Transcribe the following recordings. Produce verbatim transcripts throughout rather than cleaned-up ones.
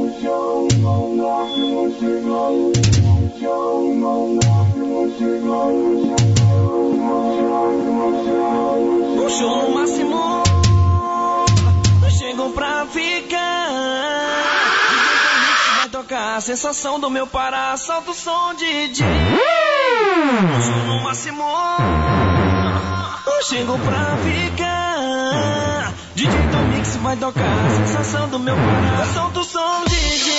O show no máximo chegou pra ficar. Vai tocar a sensação do meu Pará. Solta o som, D J. O show no máximo chegou pra ficar. D J Tom Mix vai tocar a sensação do meu Pará. Solta o som, D J.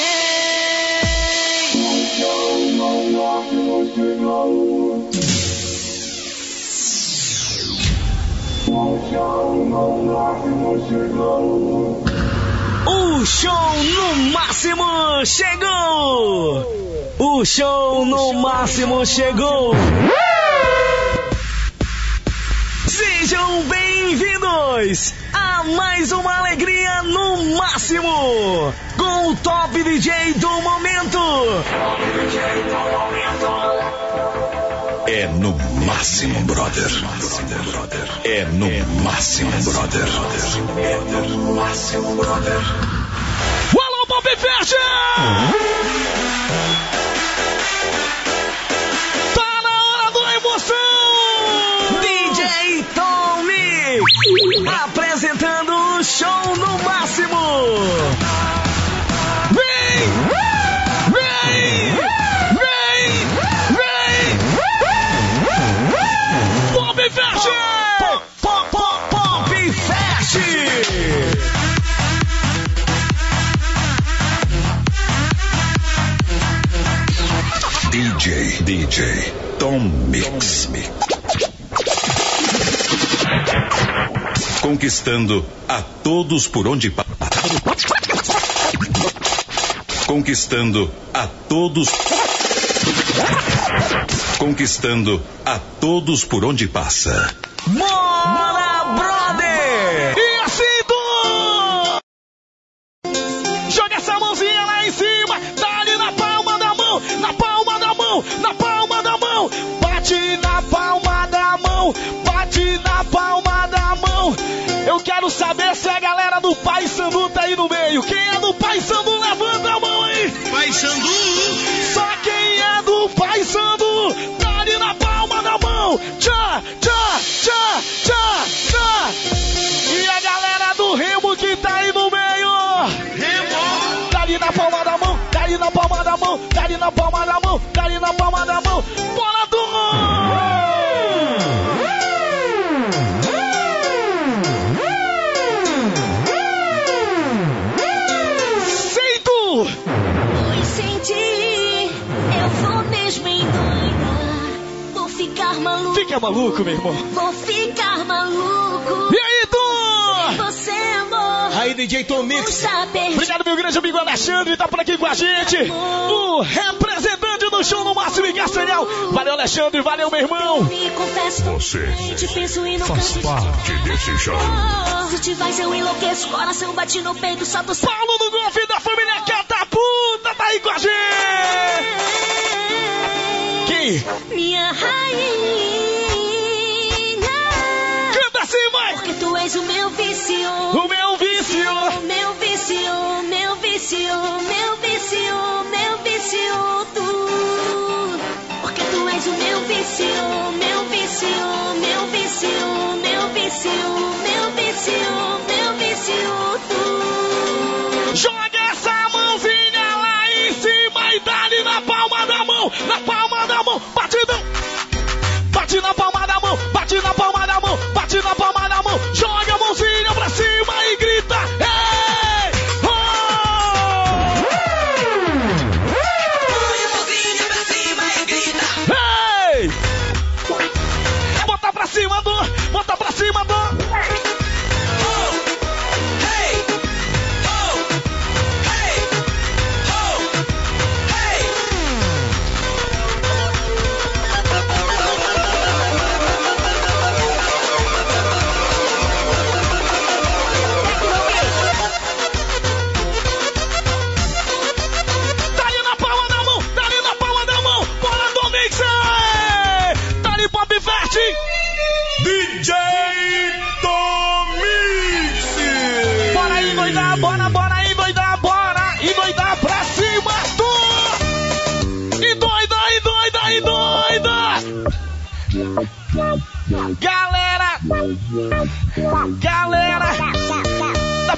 O show no máximo chegou! O show no máximo chegou! Sejam bem-vindos a mais uma alegria no máximo com o top D J do momento. É no máximo, brother. É no máximo, brother. É no máximo, brother. Alô, Pop Fest! Tá na hora da emoção! D J Tommy apresentando o show no máximo. Vem! Vem! Vem! Vem! Pop Fest! Pop, pop, pop, Pop Fest! D J, D J Tom Mix. Conquistando a todos por onde passa. Conquistando a todos. Conquistando a todos por onde passa. Bora, brother! E assim tu! Joga essa mãozinha lá em cima, tá ali na palma da mão, na palma da mão, na palma da mão. Bate na palma da mão, bate na palma da mão. Eu quero saber se a galera do Pai Sandu tá aí no meio. Quem é do Pai Sandu, levanta a mão aí. Pai Sandu. Só quem é do Pai Sandu, tá ali na palma da mão. Tchá, tchá, tchá, tchá, tchá. E a galera do Remo que tá aí no meio. Remo. Tá ali na palma da mão, tá ali na palma da mão, tá ali na palma da mão, tá ali na palma da mão. Bora, turma! Pois senti, eu vou mesmo endoidar. Vou ficar maluco. Fica maluco, meu irmão. Vou ficar maluco. E aí, tu? Você, amor. Aí, D J Tom Mix. Está perdido. Obrigado, meu grande amigo Alexandre, tá por aqui com a gente. O representante do show no máximo em Castanhal. Valeu, Alexandre, valeu, meu irmão. Me confesso, Você te penso e não faz canso de parte desse show. Oh, se te vais eu enlouqueço, coração bate no peito, solta o som. Paulo do Golfe da família Catapulta tá aí com a gente. Quem? Minha rainha. Canta assim, mãe. Porque tu és o meu vício. O meu vício. O meu vício, meu vício, meu vício, meu vício, tu. Porque tu és o meu vício, meu vício, meu vício, meu vício, meu vício, meu vício, tu. Joga essa mãozinha lá em cima e dá-lhe na palma da mão, na palma da mão, batidão. Bate na palma da mão, bate na palma da mão, bate na palma da mão. Joga a mãozinha pra cima e grita. Ei! Oh! Põe a mãozinha pra cima e grita. Ei! Bota pra cima do, bota pra cima do.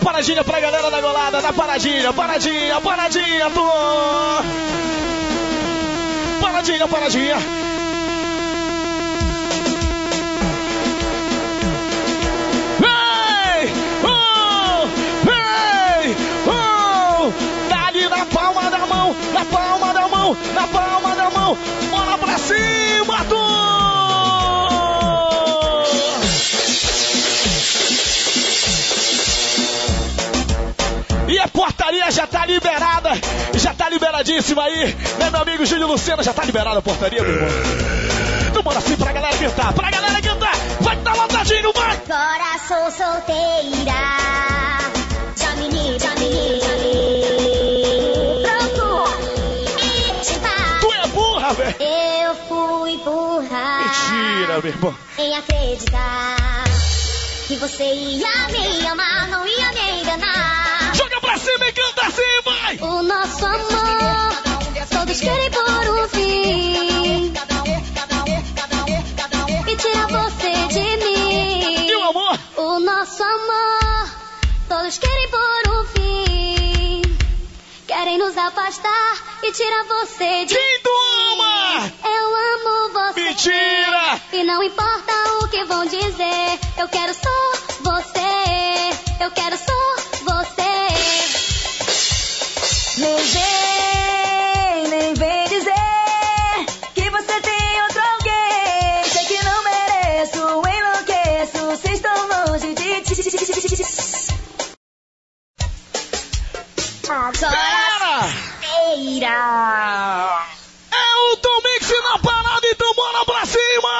paradinha pra galera da golada, da paradinha, paradinha, paradinha, tô. Paradinha, paradinha. Ei, oh, ei, oh. Dá-lhe na palma da mão, na palma da mão, na palma da mão. Bora pra cima, tô. E a portaria já tá liberada, já tá liberadíssima aí, né, meu amigo Júlio Lucena, já tá liberada a portaria, meu irmão. Então bora assim pra galera cantar, pra galera cantar, vai dar lotadinho, vai! Agora sou solteira, já me livrei, já me livrei. Pronto, e sentar. Tu é burra, velho! Eu fui burra. Mentira, meu irmão. Em acreditar que você ia me amar, não ia me enganar. Joga pra cima e canta assim, vai! O nosso amor, todos querem por um fim e tirar você de mim. E o amor? O nosso amor, todos querem por um fim, querem nos afastar e tirar você de Quem tu mim. ama? Eu amo você. Mentira! E não importa o que vão dizer, eu quero só você, eu quero só você. Nem vem, nem vem dizer que você tem outro alguém. Sei que não mereço, enlouqueço, se estou longe de ti. Agora, feira. É o Tom Mix na parada, então bora pra cima!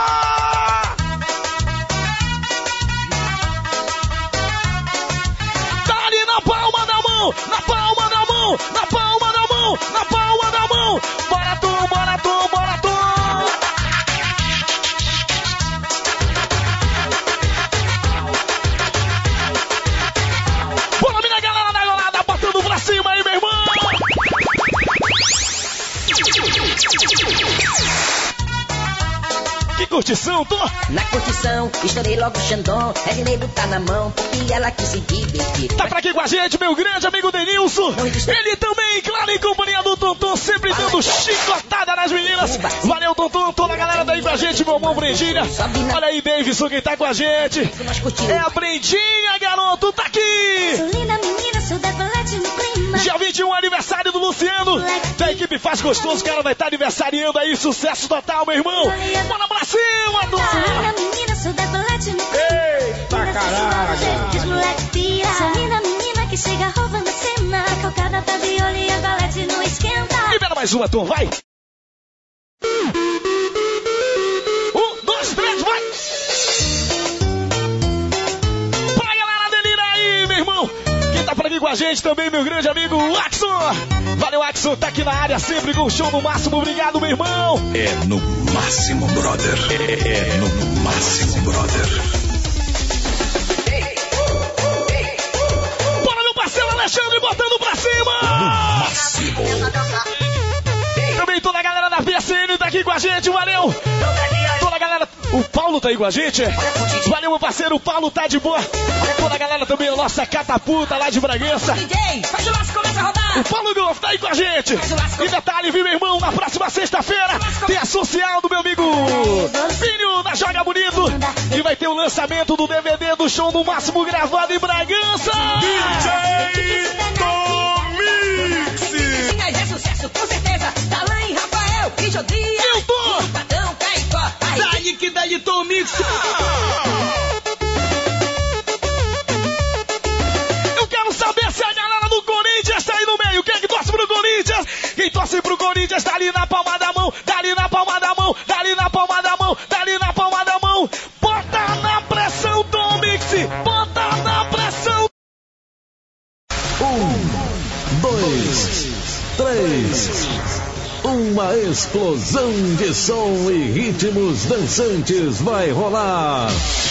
Tá ali na palma da mão, na palma da mão, na palma da mão, na palma da mão. Bora tu, bora tu, bora tu. Bora, minha galera da golada, botando pra cima aí, meu irmão. Que curtição, tô! Na curtição, estourei logo o Xandão. É dinheiro tá na mão, porque ela quis se divertir. Tá pra aqui com a gente, meu grande amigo Denilson. Ele também, claro, em companhia do Tonton, sempre dando chicotada nas meninas. Valeu, Tonton, toda a galera daí com a gente, meu irmão Brendinha. Olha aí, Davidson, quem tá com a gente. É a Brendinha, garoto, tá aqui. Sou linda menina, sou decolete no clima. Dia vinte e um, aniversário do Luciano. Da equipe Faz Gostoso, o cara vai estar aniversariando aí, sucesso total, meu irmão. Bora pra cima, Sou Tom. linda menina, sou decolete no clima. Eita, caralho. Os moleque pira. Sou linda menina que chega roubando a cena. A cocada tá de olho e a colete não esquenta. Libera mais uma, Tom, vai. Um, dois, três, vai. Pra galera delirar aí, meu irmão. Quem tá por aqui com a gente também, meu grande amigo Axon. Valeu, Axon, tá aqui na área sempre com o show no máximo. Obrigado, meu irmão. É no máximo, brother. É, é no máximo, brother. Bora, meu parceiro Alexandre, botando pra cima. Máximo. Também toda a galera da P S N tá aqui com a gente, valeu. Toda a galera, o Paulo tá aí com a gente. Valeu, meu parceiro, o Paulo tá de boa. Toda a galera também, a nossa catapulta lá de Bragança. D J, faz o laço, começa a rodar. O Paulo Goff tá aí com a gente. E detalhe, viu, meu irmão? Na próxima sexta-feira tem a social do meu amigo Filho da Joga Bonito. E vai ter o lançamento do D V D do show no máximo gravado em Bragança. D J Tomix. Mas é sucesso, com certeza. Talan e Rafael, e Jodria. Eu tô. Padrão, Caicó. Daí que daí Tomix. Eu quero saber se a galera do Corinthians tá aí no meio. Quem é que torce pro Corinthians? Quem torce pro Corinthians tá ali na palma da mão. Dali na palma da mão. Dali na palma da mão. Dali na palma da mão. Bota na pressão, Tomix. Bota na pressão. Um, dois, três. Uma explosão de som e ritmos dançantes vai rolar.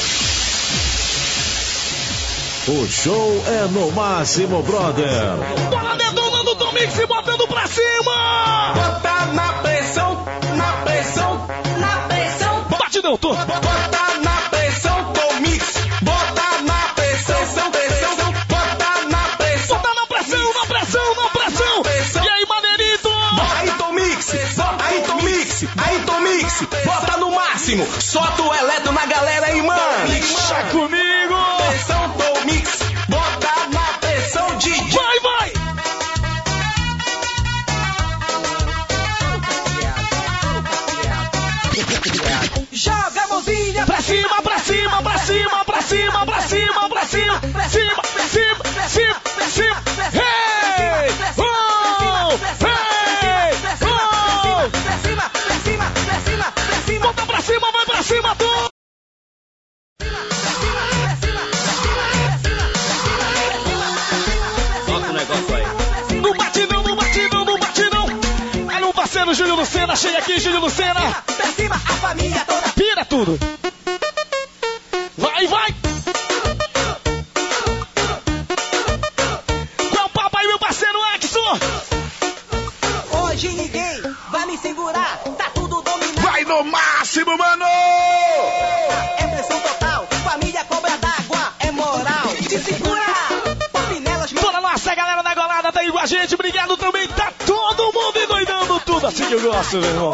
O show é no máximo, brother. Bola detonando o Tomix e botando pra cima. Bota na pressão, na pressão, na pressão. Batidão, tô. Bota na pressão, Tomix. Bota na pressão, pressão, pressão. Bota máximo. Solta o eletro na galera aí, mano. Deixa comigo. Pressão do mix, bota na pressão, D J. Vai, vai. Joga a mãozinha Pra cima, pra cima, pra cima, pra cima, pra cima, pra cima, pra cima, pra cima, pra cima, pra cima. Hey! Oh! Hey! Oh! pra cima, pra cima, pra cima, pra cima. Bota pra cima, vai pra cima, tu! Bota o negócio aí. No batidão, no batidão, no batidão. Aí um parceiro, Júlio Lucena, chega aqui, Júlio Lucena. Pra cima, a família toda. Pira tudo. Vai, vai. Qual o papo aí, meu parceiro Axon? Hoje ninguém vai me segurar. Tá tudo dominado. Vai no máximo, mano! É pressão total. Família cobra d'água. É moral. Te segura. Papinelas, meu. Toda a nossa galera da Golada tá aí com a gente. Obrigado também. Tá todo mundo endoidando tudo. Assim que eu gosto, meu irmão.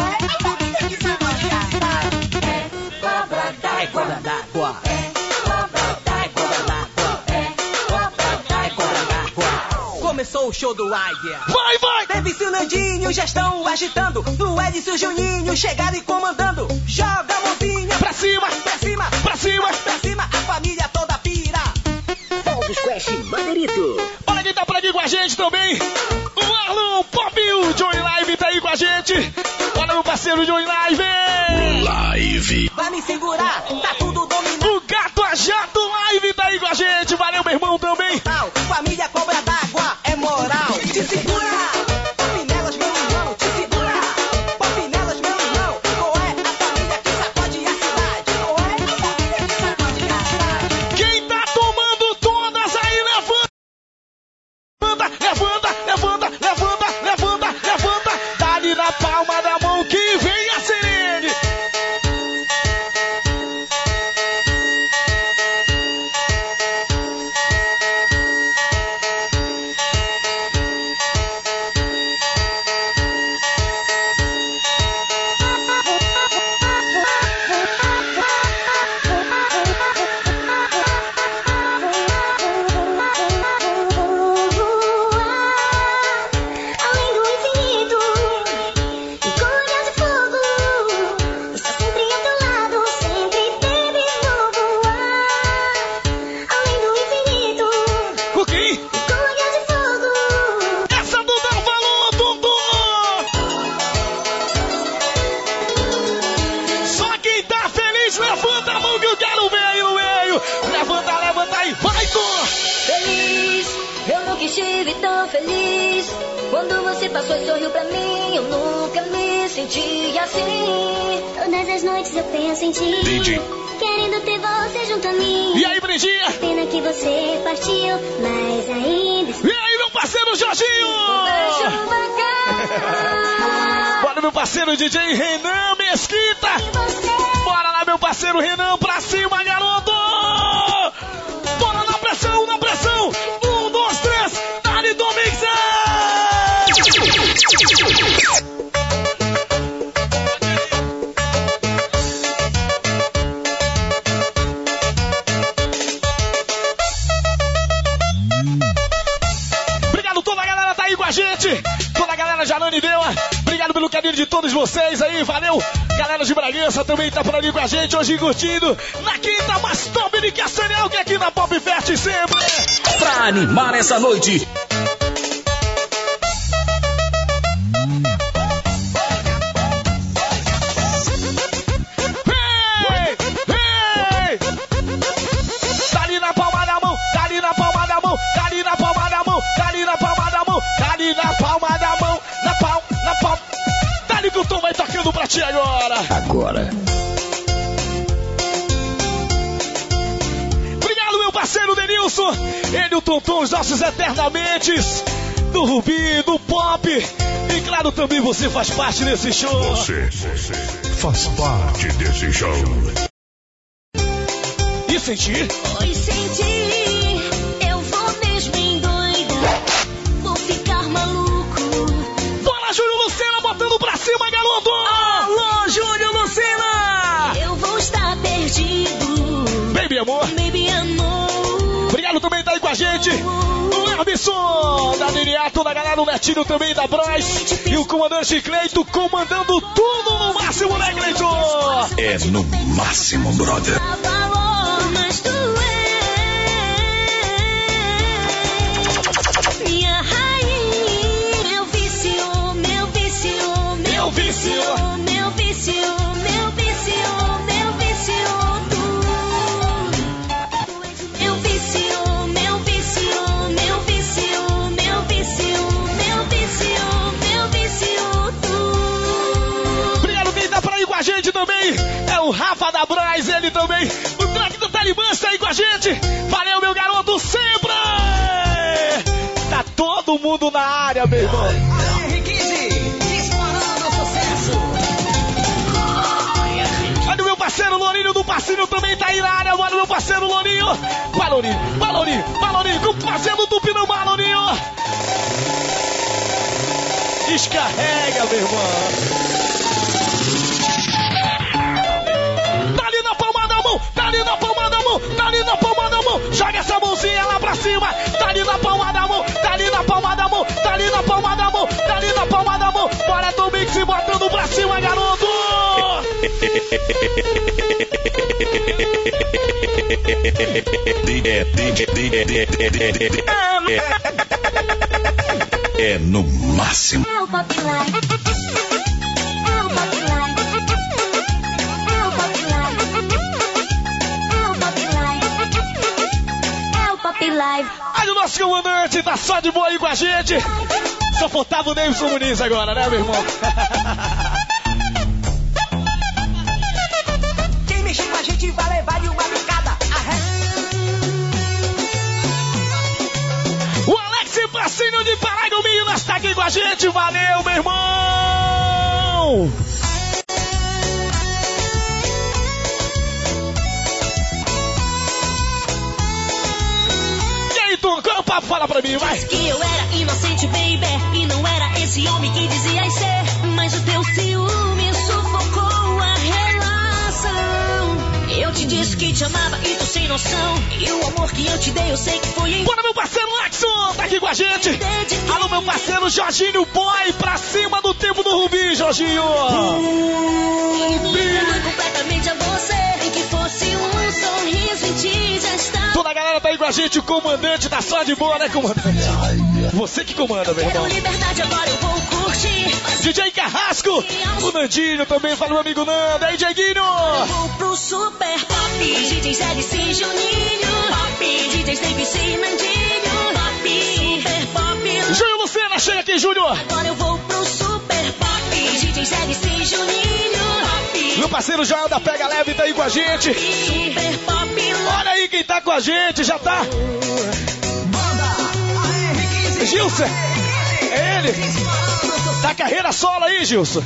Cobra d'água. Cobra d'água. Cobra d'água. Cobra d'água. Começou o show do Águia. Vai, vai. Davis e o Nandinho já estão agitando. No Edson e o Juninho chegaram e comandando. Joga a mãozinha Pra cima, pra cima, pra cima. pra cima. A família toda pira. Fogos Quest Madeirito. Olha quem tá por aqui com a gente também. O Arlon Pop, o Johnny Live tá aí com a gente. Olha meu parceiro Johnny Live. Live. Vai me segurar, tá tudo dominado. O Gato a Jato Live tá aí com a gente. Valeu, meu irmão, também. Família cobra d'água, é moral. Te segura. Papinelas, meu irmão, te segura. Papinelas, meu irmão. Qual é a família que sacode a cidade? Qual é a família que sacode a cidade? Quem tá tomando todas aí, levanta. Levanta, levanta, levanta, levanta, levanta. Dá-lhe na palma da mão que vem a sirene. Além do infinito, e cores de fogo, estou sempre ao teu lado, sempre deves vou voar. Além do infinito, Com quem? e cores de fogo. Essa do Dão Valor, Dudu. Só quem tá feliz, levanta a mão que eu quero ver aí no meio. Levanta, levanta aí, vai, tu. Feliz, eu nunca estive tão feliz. Quando você passou e sorriu pra mim, eu nunca me senti assim. Todas as noites eu penso em ti, D J. querendo ter você junto a mim. E aí, Brindinha? Pena que você partiu, mas ainda E aí, meu parceiro Jorginho? deixo marcar. Bora, meu parceiro D J Renan Mesquita. E você Bora lá, meu parceiro Renan, pra cima, garoto. Bora na pressão, na pressão. Um, dois, três, Dali Domingues. Obrigado, toda a galera tá aí com a gente. Toda a galera Janane Deua. Obrigado pelo carinho de todos vocês aí, valeu. Galera de Bragança também tá por ali com a gente, hoje curtindo. Na quinta, mais top de Castanhal, que aqui na Pop Fest sempre. Pra animar essa noite. Hey, hey. Tá ali na palma da mão, tá ali na palma da mão, tá ali na palma da mão, tá ali na palma da mão, tá ali na palma da mão, na palma, na palma. Tá ali que o Tom vai tocando pra ti agora. Agora. Obrigado, meu parceiro Denilson. Ele, o Tonton, os nossos eternamentes. Do Rubi, do Pop. E claro, também você faz parte desse show. Você faz parte desse show. E sentir? Oi, senti, eu vou mesmo endoidar, vou ficar maluco. Bora, Júlio Lucena, botando pra cima, garoto! Alô, Júlio Lucena! Eu vou amor. Baby, amor. Obrigado também, tá aí com a gente. O Erbson, da Liriato, da galera do Netinho também, da Braz. E o comandante Cleito comandando tudo no máximo, né, Cleito? É no máximo, brother. Mas tu é minha rainha. Meu vício, meu vício, meu vício, meu vício, meu vício, meu vício, tu. Meu vício, meu vício, meu vício, meu vício, meu vício, meu vício, tu. Obrigado quem tá por aí com a gente também. É o Rafa da Braz, ele também. O track do Talibã tá aí com a gente. Valeu, meu garoto, sempre! Tá todo mundo na área, meu irmão. R quinze, disparando sucesso. Olha o meu parceiro Lourinho do Passinho também tá aí na área. Olha o meu parceiro Lourinho. Vai, Lourinho, vai, Lourinho, vai, Lourinho. Fazendo o Tupinambá, Lourinho. Descarrega, meu irmão. Tá ali na palma da mão, tá ali na palma da mão, tá ali na palma da mão. Joga essa mãozinha lá pra cima. Tá ali na palma da mão, tá ali na palma da mão, tá ali na palma da mão, tá ali na palma da mão. Bora, Tom Mix, botando pra cima, garoto. É no máximo. É o Pop Live. É o Pop Live. É o Pop Live. É o Pop Live. É o Pop Live. Aí o nosso comandante tá só de boa aí com a gente. Só faltava o Davidson Muniz agora, né, meu irmão? Quem mexer com a gente vai levar de uma bicada. Arre... O Alex Passinho de Paragominas tá aqui com a gente. Valeu, meu irmão! E aí, Tom, qual é o papo? Fala pra mim, vai! Que eu era inocente, baby, e não era esse homem que dizia ser. Mas o teu ciúme sufocou a relação. Eu te disse que te amava e tu sem noção. E o amor que eu te dei eu sei que foi em... Bora, meu parceiro Lexon, tá aqui com a gente. Alô, meu parceiro Jorginho Boy, pra cima do tempo do Rubi, Jorginho. Rubi. Completamente a você, em que fosse um sorriso em ti já está. Toda a galera tá aí com a gente, o comandante tá só de boa, né, comandante? Você que comanda, meu irmão. Quero liberdade, agora eu vou curtir. D J Carrasco, o Nandinho também, fala o amigo Nando. Aí, Dieguinho. Vou pro Super Pop, D Js L C e Juninho. Pop, D Js Davis e Nandinho. Pop, Super Pop. Júnior Lucena, chega aqui, Júnior. Agora eu vou pro Super Pop, D Js L C e Juninho. Pop, Meu parceiro Joel da Pega Leve tá aí com a gente. Super Pop. Olha aí quem tá com a gente, já tá. Gilson, é ele. Tá carreira solo aí, Gilson.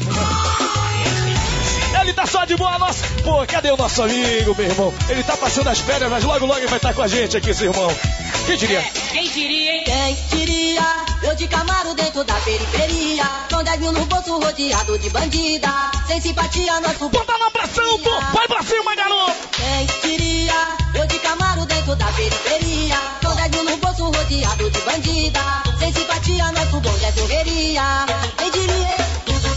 Ele tá só de boa, nossa. Pô, cadê o nosso amigo, meu irmão? Ele tá passando as férias, mas logo logo ele vai estar com a gente aqui, seu irmão. Quem diria? Quem diria, hein? Quem diria? Eu de Camaro dentro da periferia, com dez mil no bolso rodeado de bandida, sem simpatia nosso... Bota na pressão, pô! Vai pra cima, garoto! Quem diria? Eu de Camaro dentro da periferia, com dez mil no bolso rodeado de bandida, sem simpatia nosso bonde é correria. Quem diria?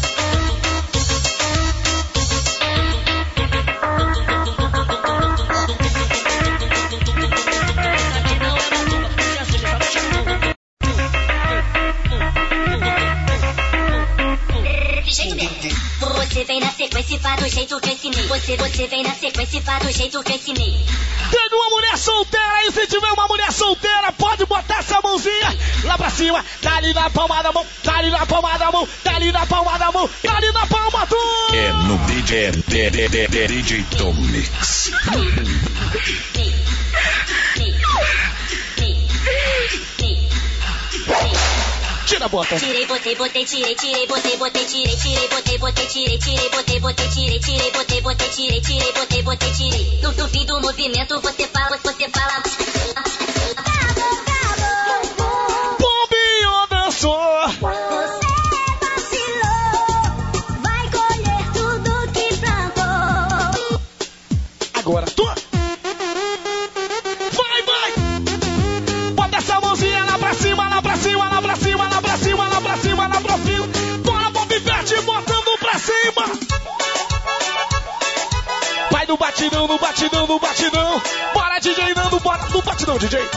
Você vem na sequência para do jeito que eu ensinei. Você, você vem na sequência para do jeito que eu ensinei. Pega uma mulher solteira aí, se tiver uma mulher solteira, pode botar essa mãozinha lá pra cima. Tá ali na palma da mão, tá ali na palma da mão, tá ali na palma da mão, tá ali na palma do... É no D J, D D D D D J Tom Mix. Tira a bota. Tirei, botei, botei, tirei, tirei, botei, botei, tirei, tirei, botei, botei, tirei, tirei, botei, botei, tirei, tirei, botei, botei, tirei, tirei, botei, botei, tirei. No fim do movimento você fala, você fala. Bombinho dançou. Você vacilou, vai colher tudo que plantou. Agora, tu. batidão, no batidão, no batidão. Bora, D J Nando, bora no batidão, D J.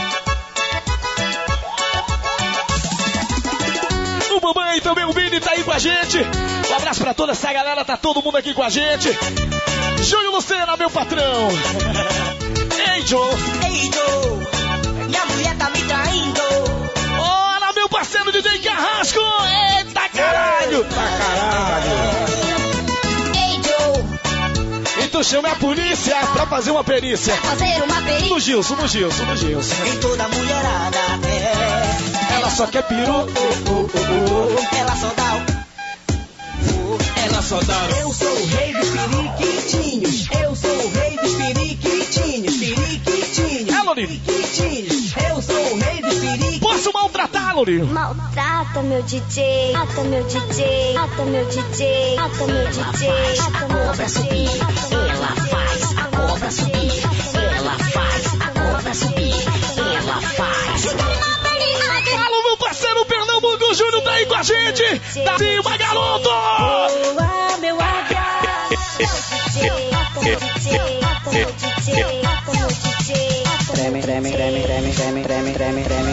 O mamãe também, o Vini tá aí com a gente. Um abraço pra toda essa galera, tá todo mundo aqui com a gente. Júlio Lucena, meu patrão. Ei, Joe. Ei, Joe, minha mulher tá me traindo. Ora, meu parceiro D J Carrasco. Eita caralho. Eita caralho. Ei, Joe, Então chame a polícia pra fazer uma perícia. fazer uma perícia. No Gilson, no Gilson, no Gilson. Em toda mulherada é. Ela só quer peru. Ela só dá o. Ela só dá. Eu sou o rei dos periquitinhos. Eu sou o rei dos periquitinhos. Periquitinhos. É, Lorine. Periquitinhos. Eu sou o rei dos periquitinhos. Posso maltratar, Lorine? Maltrata meu D J, mata meu D J, mata meu D J, mata meu D J, mata meu D J, ela faz a cobra subir, ela faz a cobra subir, ela faz. Alô, meu parceiro Pernambuco, Júnior tá aí com a gente. Tá cima, garoto! Boa, meu H, meu D J, mata meu D J, mata meu D J, mata meu D J. Treme, treme, treme, treme, treme, treme, treme, treme.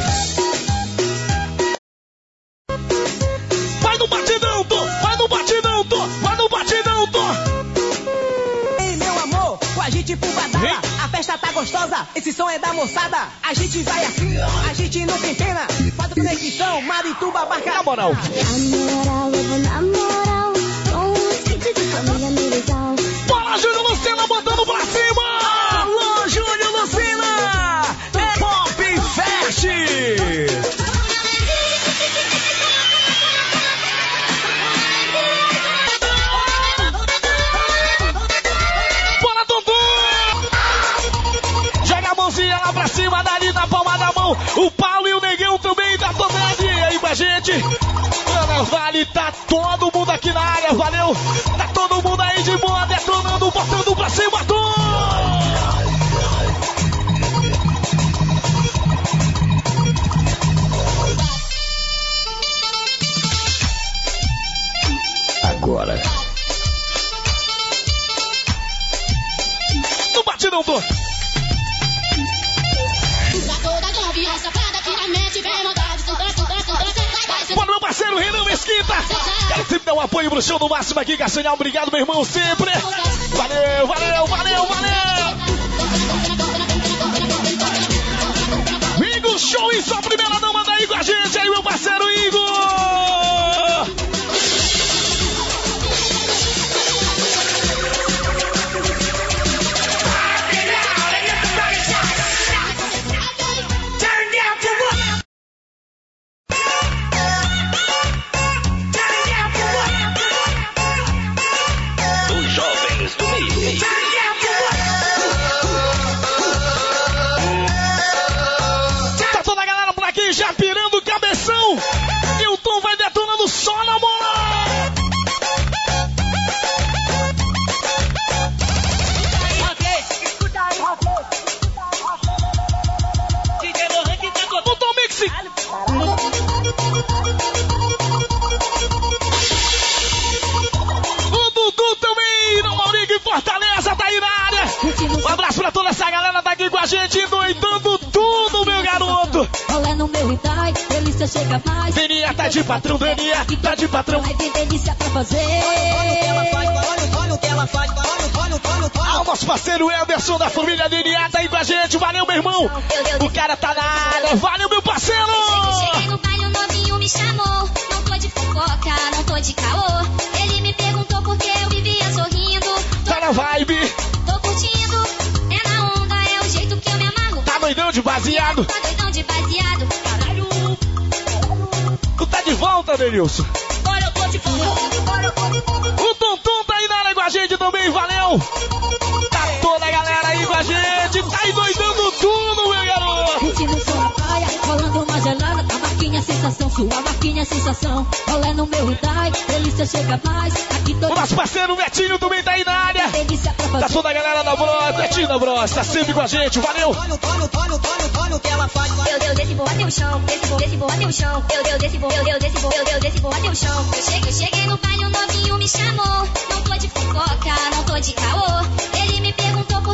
Vai no batidão, Tô! Vai no batidão, Tô! Vai no batidão, Tô! Ei, meu amor, com a gente pro badala. A festa tá gostosa, esse som é da moçada. A gente vai assim, a gente não tem pena. Faz a conexão, Marituba, Barca. Na moral. Namoral, eu vou namoral, com um skate de família militar. Bora, Júnior Lucena, botando pra cima! Alô, Júnior Lucena, é Pop Fest. Bora, Tonton! Joga a mãozinha lá pra cima, dali na palma da mão. O Paulo e o Negão também tá tomando aí com a gente. Ana Vale, tá todo mundo aqui na área, valeu! Tá todo mundo aí de boa, detonando, botando pra cima, Tom! Agora. No batidão, Tom! Bora, meu parceiro Renan Mesquita! Quero sempre dar um apoio pro show do Máximo aqui, Castanhal. Obrigado, meu irmão, sempre! Valeu, valeu, valeu, valeu! Igor Show e sua primeira dama daí com a gente aí, meu parceiro Igor! Tá toda a galera por aqui já pirando o cabeção e o Tom vai detonando só na moral. O Tom Mix. O Dudu também, no Maurico em Fortaleza, tá aí na área. Um abraço pra toda essa galera tá aqui com a gente, doidando tudo, meu garoto. Olha no meu Itai, delícia chega mais. Denia tá de patrão, Denia tá de patrão. Vai ter delícia pra fazer. Olha o que ela faz, olha o que ela faz, olha o Ah, o nosso parceiro Anderson da família Denia tá aí com a gente. Valeu, meu irmão. O cara tá na área. Valeu, meu parceiro. Cheguei no baile, o novinho me chamou. Não tô de fofoca, não tô de caô. Ele me perguntou por que eu vivia sorrindo. Tá na vibe. Tô curtindo, é na onda, é o jeito que eu me amarro. Tá doidão de baseado. Tá doidão de baseado. Caralho. Tu tá de volta, Denilson. Olha, eu tô de volta. Olha, eu tô de volta. O Tonton tá aí na área com a gente também. Valeu. Tá toda a galera aí com a gente. Tá aí doidando tudo, meu garoto. Curtindo o som na praia, rolando uma gelada. A marquinha sensação, sua marquinha sensação. Olha no meu Itai, delícia chega mais. Aqui tô O nosso parceiro Netinho também tá aí na área. delícia pra fazer. Tá toda a galera da Bros. Netinho da Bros. Tá sempre com a gente. Valeu. Olha, olha, olha, olha, olha o que ela faz. Eu, eu desci, vou até o chão. Desci, vou, desci, vou até o chão. Eu, eu desci, vou, eu, eu desci, vou, eu, eu desci, vou até o chão. Eu cheguei, eu cheguei no baile, o novinho me chamou. Não tô de fofoca, não tô de caô. Ele me perguntou por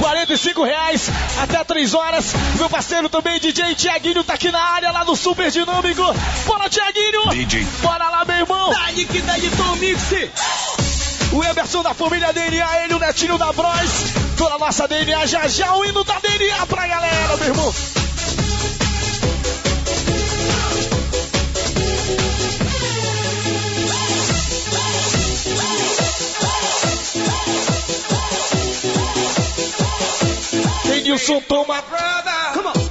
quarenta e cinco reais até três horas. Meu parceiro também, D J Tiaguinho, tá aqui na área, lá no Super Dinâmico. Bora, Tiaguinho! D J. Bora lá, meu irmão! Dá-lhe que dá-lhe Tom Mix. O Emerson da família D N A, ele, o Netinho da Bros. Toda a nossa D N A, já já o hino da D N A pra galera, meu irmão. Denilson, toma. Come on.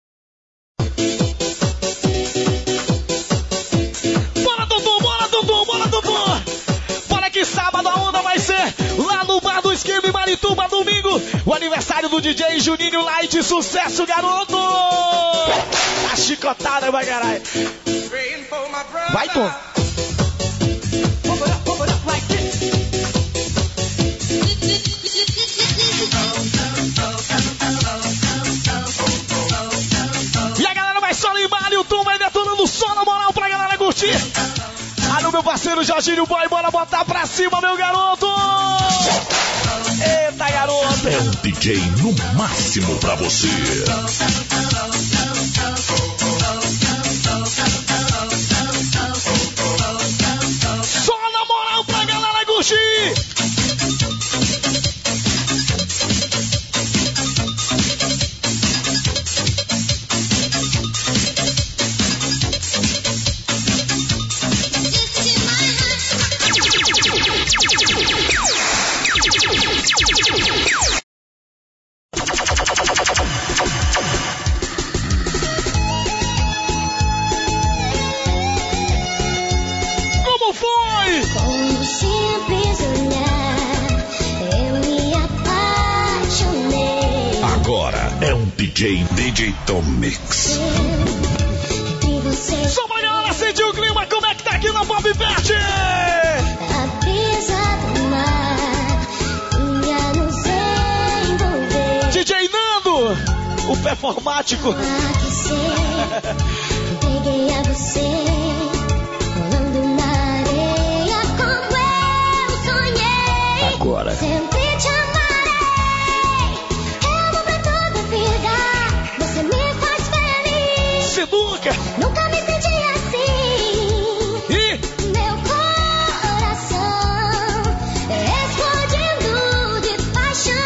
Bora, Dudu, bora, Dudu, bora, Dudu. Bora que sábado a onda vai ser lá no Bar do Esquema em Marituba, domingo. O aniversário do D J Juninho Light, sucesso, garoto. Tá chicotada, vai, caralho. Vai, Tom. E a galera vai só limar e o Tom vai detonando só na moral pra galera curtir. Ah, no meu parceiro Jorginho Boy, bora botar pra cima, meu garoto! Eita, garoto! É um D J no máximo pra você. Só na moral pra galera curtir! Como foi? Com um simples olhar, eu me apaixonei. Agora é um D J, D J Tom Mix. E você, Só pra galera sentir o clima, como é que tá aqui na Pop Bet? a brisa do mar, ia nos envolver. D J Nando, o performático. Aquecer, peguei a você, rolando na areia como eu sonhei. Agora. Sempre te amarei, eu vou pra toda a vida, você me faz feliz. Seduca. Nunca me senti assim, E meu coração explodindo de paixão.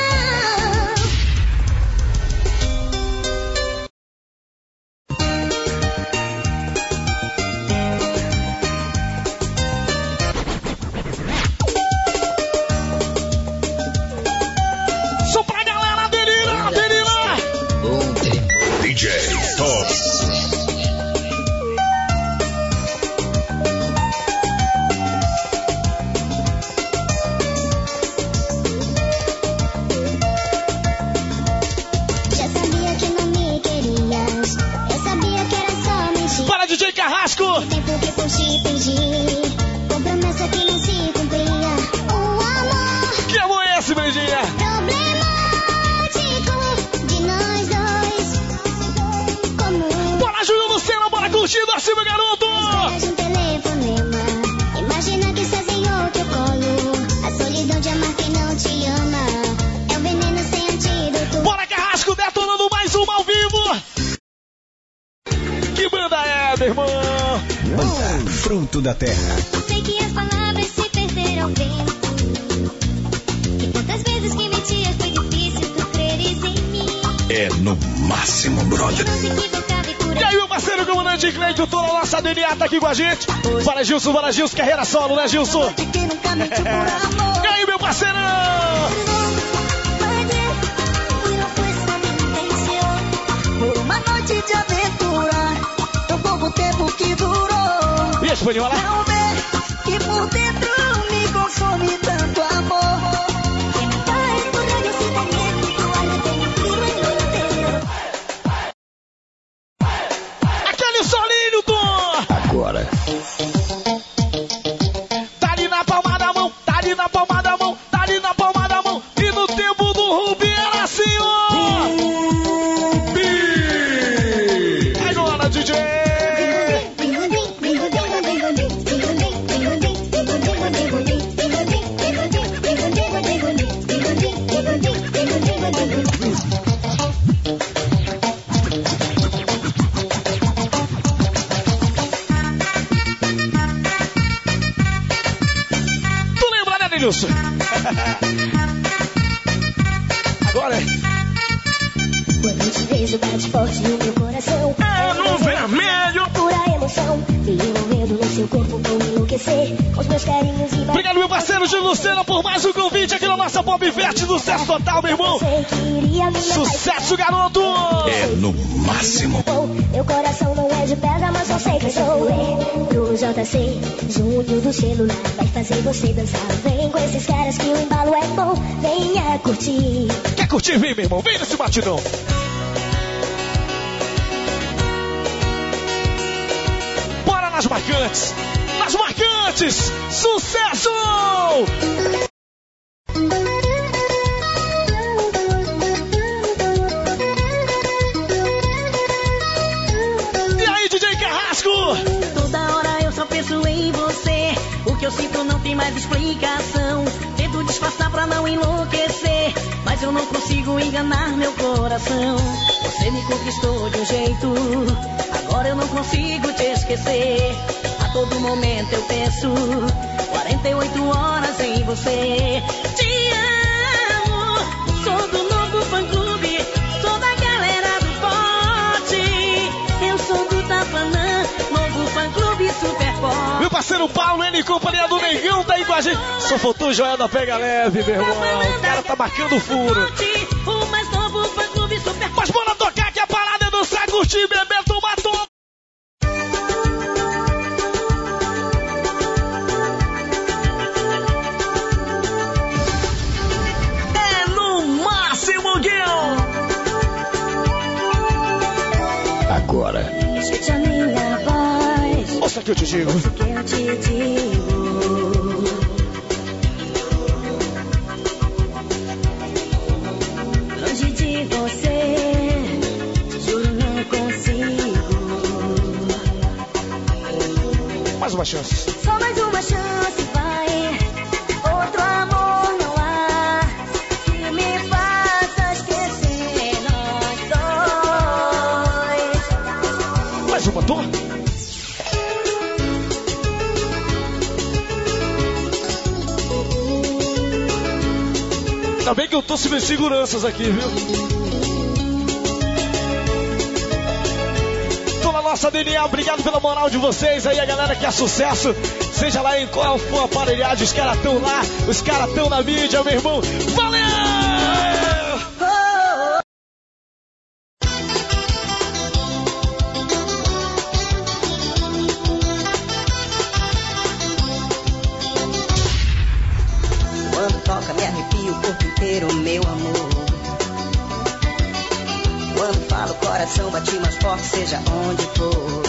só pra galera delirar, delirar. D J Tom. Já sabia que não me querias, eu sabia que era só mentir. Para D J Carrasco. Tempo que por te pedir, com promessa que não se cumpria. O amor Que amor é esse, beijinha? problemático de nós dois. Como Bora, Júlio Lucena, bora curtindo assim, meu garoto. de um telefonema, imagina que estás em outro colo. A solidão de amar quem não te ama é o veneno sem antídoto. Bora, Carrasco, detonando mais uma ao vivo. Que banda é, meu irmão? Banda Fruto da Terra. Sei que as palavras se perderam ao vento. E quantas vezes que mentias foi difícil tu creres em mim. É no máximo, brother. Não se equivocava e por E aí, meu parceiro comandante Cleito, toda a nossa D N A tá aqui com a gente. Bora, Gilson, bora, Gilson, carreira solo, né, Gilson? De quem nunca mentiu por amor. E aí, meu parceirão? Mas eu não foi só minha intenção. Por uma noite de aventura, tão pouco tempo que durou. E a espanhola? Não vê que por dentro me consome tanto amor. que me faz por agradecimento. Tu olha bem incrível e verdadeiro. Aquele solinho, Tom! Agora. Tá ali na palma da mão, tá ali na palma da mão, tá ali na palma da mão. E no tempo do Rubi era assim, ó. Rubi! Agora, D J! Nilson. Agora é. Quando te vejo bate forte no meu coração. É no vermelho. Pura emoção. Me envolvendo no seu corpo, vou enlouquecer. Com os meus carinhos e... Obrigado, meu parceiro Gil Lucena, por mais um convite aqui na nossa Pop Verte. Sucesso total, meu irmão. Sucesso, garoto. É no máximo. Meu coração não é de pedra, mas eu sei que sou eu. Pro J C, Júnior do celular, vai fazer você dançar. Vem com esses caras que o embalo é bom. Venha curtir. Quer curtir? Vem, meu irmão. Vem nesse batidão. Bora nas marcantes. Nas marcantes. Sucesso! E aí, D J Carrasco? Toda hora eu só penso em você. O que eu sinto não tem mais explicação. Tento disfarçar pra não enlouquecer, mas eu não consigo enganar meu coração. Você me conquistou de um jeito, agora eu não consigo te esquecer. A todo momento eu penso quarenta e oito horas em você. Te amo, sou do novo fã-clube, sou da galera do pote. Eu sou do Tapanã, novo fã-clube super forte. Meu parceiro Paulo, ele e companhia do Negão tá aí com a gente. Só faltou o Joel da Pega Leve, meu irmão. O cara tá marcando o furo. O mais novo fã-clube super forte. Mas bora tocar que a parada é dançar, curtir, beber, tomar todo. É no máximo, Guilherme. Agora. Escute a minha voz. Ouça que eu te digo. O que eu te digo. Longe de você, juro não consigo. Mais uma chance. Só mais uma chance, vai. Outro amor não há que me faça esquecer nós dois. Mais uma, tô? Ainda bem que eu tô sem seguranças aqui, viu? Toda a nossa D N A, obrigado pela moral de vocês aí, a galera que é sucesso. Seja lá em qual for a aparelhagem, os caras tão lá, os caras tão na mídia, meu irmão. Valeu! Quando toca me arrepio o corpo inteiro, meu amor. Quando falo o coração bate mais forte, seja onde for.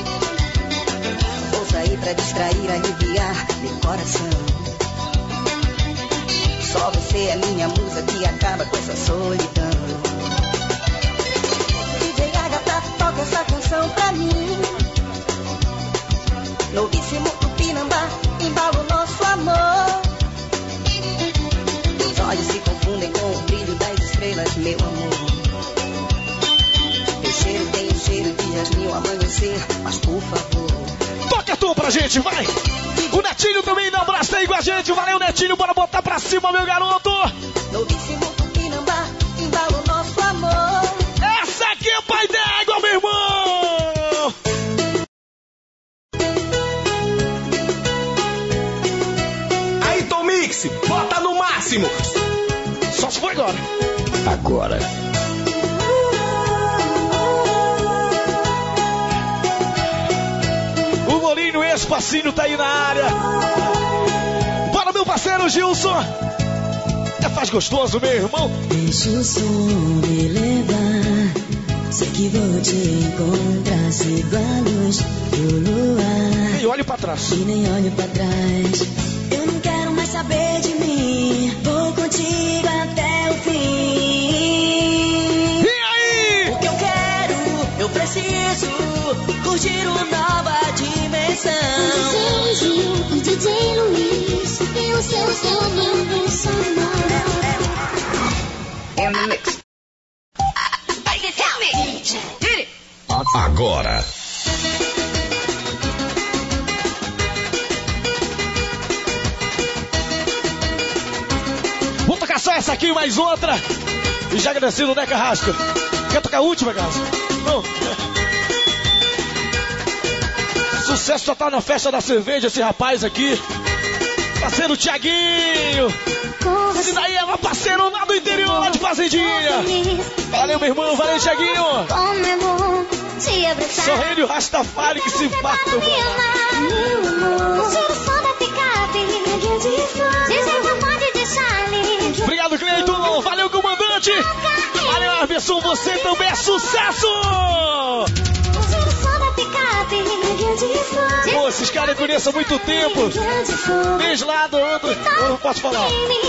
Vou sair pra distrair, aliviar meu coração. Só você é minha musa que acaba com essa solidão. D J Agatha, toca essa canção pra mim. Novíssimo Tupinambá, embala o nosso amor. Os olhos se confundem com o brilho das estrelas, meu amor. Teu cheiro tem o cheiro de jasmim, o amanhecer, mas por favor. Toca a tua pra gente, vai! O Netinho também dá um abraço aí com a gente. Valeu, Netinho, bora botar pra cima, meu garoto! Novíssimo Tupinambá, embala o nosso amor. Essa aqui é o pai d'égua, meu irmão! Aí, Tom Mix, bota no máximo. Só se for agora. Agora. O Molinho Espacinho tá aí na área. Bora, meu parceiro Gilson. É faz gostoso, meu irmão. Deixa o som me levar. Sei que vou te encontrar. Sigo a luz do luar. E olhe pra trás. E nem olho pra trás. Eu não quero mais saber de mim. Vou contigo até o fim. E aí? O que eu quero, eu preciso curtir uma nova dimensão. O D J Gil, o D J Luiz e o seu som sonoro. In the mix. Agora. tocar só essa aqui e mais outra. E já agradecido, né, Carrasco? Quer tocar a última, Carrasco? Não. Sucesso total na festa da cerveja, esse rapaz aqui. Parceiro Thiaguinho. Esse daí é meu parceiro lá do interior, lá de Fazendinha. Valeu, meu irmão. Valeu, Thiaguinho. Como é bom te abraçar. Sorrendo Rastafari que se farta. O som da picape. Dizem que pode deixar ali. Obrigado, Cleiton. Valeu, comandante. Valeu, Arverson. Você também é sucesso. Pô, esses caras eu conheço há muito tempo. Desde lá do outro. Eu não posso falar.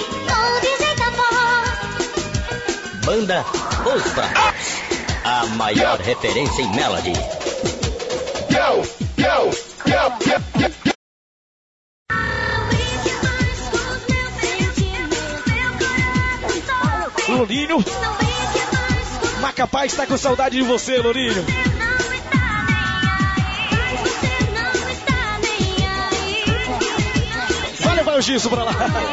Banda Ostra, a maior referência em melody. Yo, yo, yo, yo, yo. Lourinho. Macapá está com saudade de você, Lourinho. Vai levar o Gisso pra lá.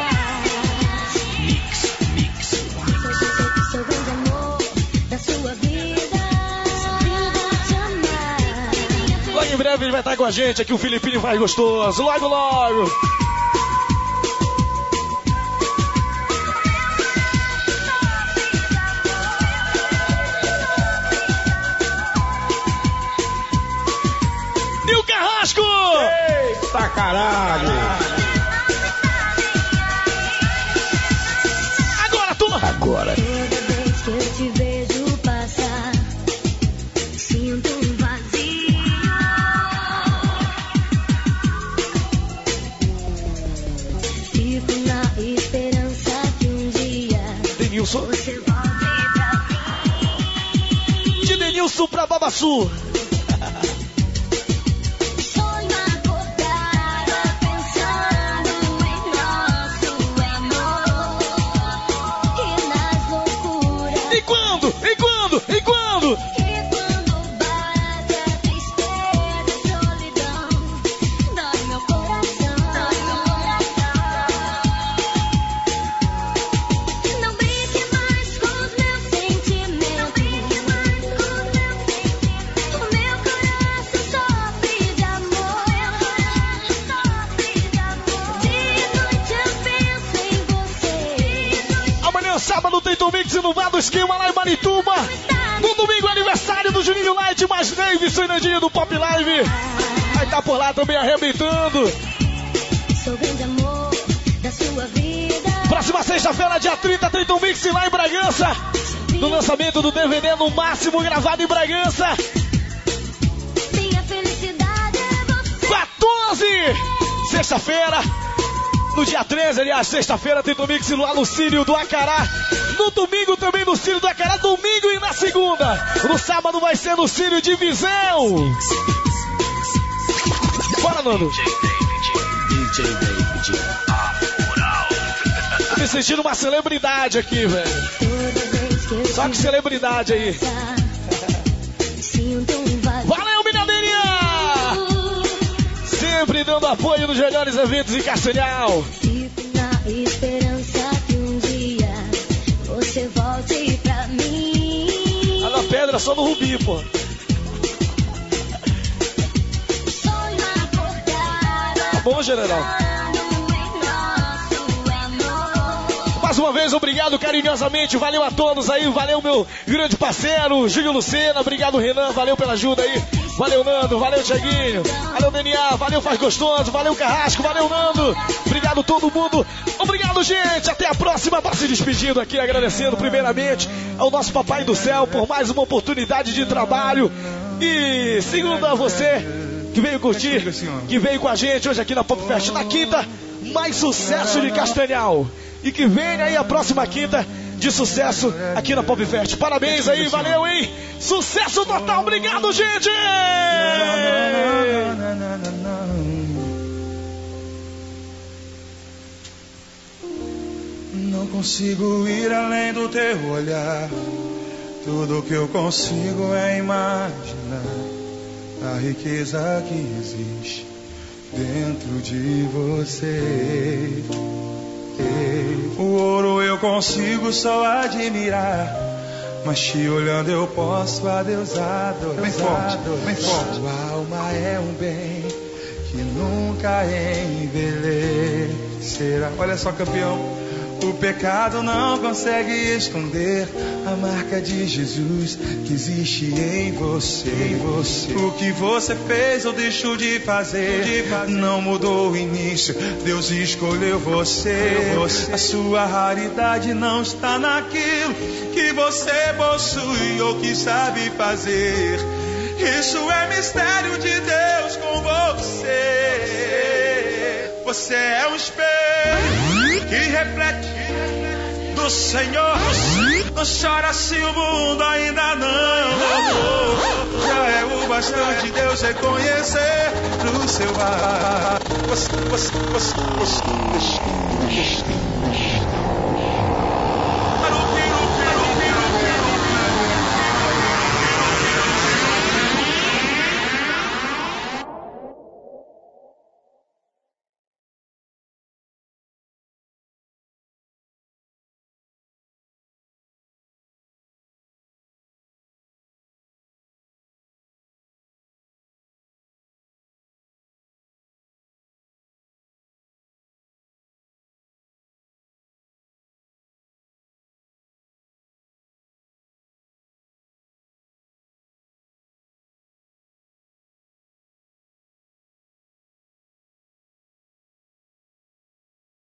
Mix, mix. Sou grande amor da sua vida. Logo em breve ele vai estar com a gente aqui, o Filipinho vai gostoso. Logo, logo. E o Carrasco! Eita caralho! Agora. Toda vez que eu te vejo passar, sinto um vazio. Fico na esperança que um dia Denilson. você volte pra mim. De Denilson pra Babaçu. Sonho acordada pensando em nosso amor. E nas loucuras. E quando? E quando? E quando? E quando bate a tristeza e solidão, dói meu coração, dói meu coração. Não brinque mais com os meus sentimentos. Não brinque mais com os meus sentimentos. O meu coração sofre de amor. Meu coração sofre de amor. De noite eu penso em você. Amanhã, sábado, tem Tom Mix no Bar do Esquema lá em Marituba. No domingo, aniversário do Juninho Light, mais Davidson e Nandinho do Pop Live. Vai estar por lá também arrebentando. Sou grande amor da sua vida. Próxima sexta-feira, dia trinta, tem Tom Mix lá em Bragança. No lançamento do D V D No Máximo, gravado em Bragança. Minha felicidade é você. quatorze, sexta-feira. No dia treze, aliás, sexta-feira, tem Tom Mix lá no Círio do Acará. No domingo também no Círio do Acará, domingo e na segunda. No sábado vai ser no Círio de Viseu. Bora, Nando. D J David. Tô me sentindo uma celebridade aqui, velho. Toda vez que eu Só que celebridade aí. passar, sinto um vazio. Valeu, Minadeirinha! Sempre dando apoio nos melhores eventos em Castanhal. Fico na esperança que um dia você volte pra mim. Tá na pedra só no Rubi, pô. Sonho acordada Tá bom, general? pensando em nosso amor. Mais uma vez, obrigado carinhosamente. Valeu a todos aí. Valeu, meu grande parceiro, Júlio Lucena. Obrigado, Renan. Valeu pela ajuda aí. Valeu, Nando. Valeu, Thiaguinho. Valeu, D N A. Valeu, Faz Gostoso. Valeu, Carrasco. Valeu, Nando. Obrigado todo mundo. Obrigado, gente. Até a próxima. Tá se despedindo aqui, agradecendo primeiramente ao nosso Papai do Céu por mais uma oportunidade de trabalho. E segundo a você que veio curtir, que veio com a gente hoje aqui na Pop Fest. Na quinta, mais sucesso de Castanhal. E que venha aí a próxima quinta de sucesso aqui na Pop Fest. Parabéns aí, valeu, hein? Sucesso total, obrigado, gente! Não consigo ir além do teu olhar. Tudo que eu consigo é imaginar a riqueza que existe dentro de você. Ei, o ouro eu consigo só admirar, mas te olhando eu posso a Deus adorar. Bem forte, bem forte. Sua alma é um bem que nunca envelhecerá. Olha só, campeão. O pecado não consegue esconder a marca de Jesus que existe em você. Em você. O que você fez ou deixou de fazer, de fazer não mudou o início. Deus escolheu você. você. A sua raridade não está naquilo que você possui ou que sabe fazer. Isso é mistério de Deus com você. Você é um espelho que reflete do Senhor. Não chora se o mundo ainda não mudou. Já é o bastante Deus reconhecer no seu ar. Você, você, você, você, você.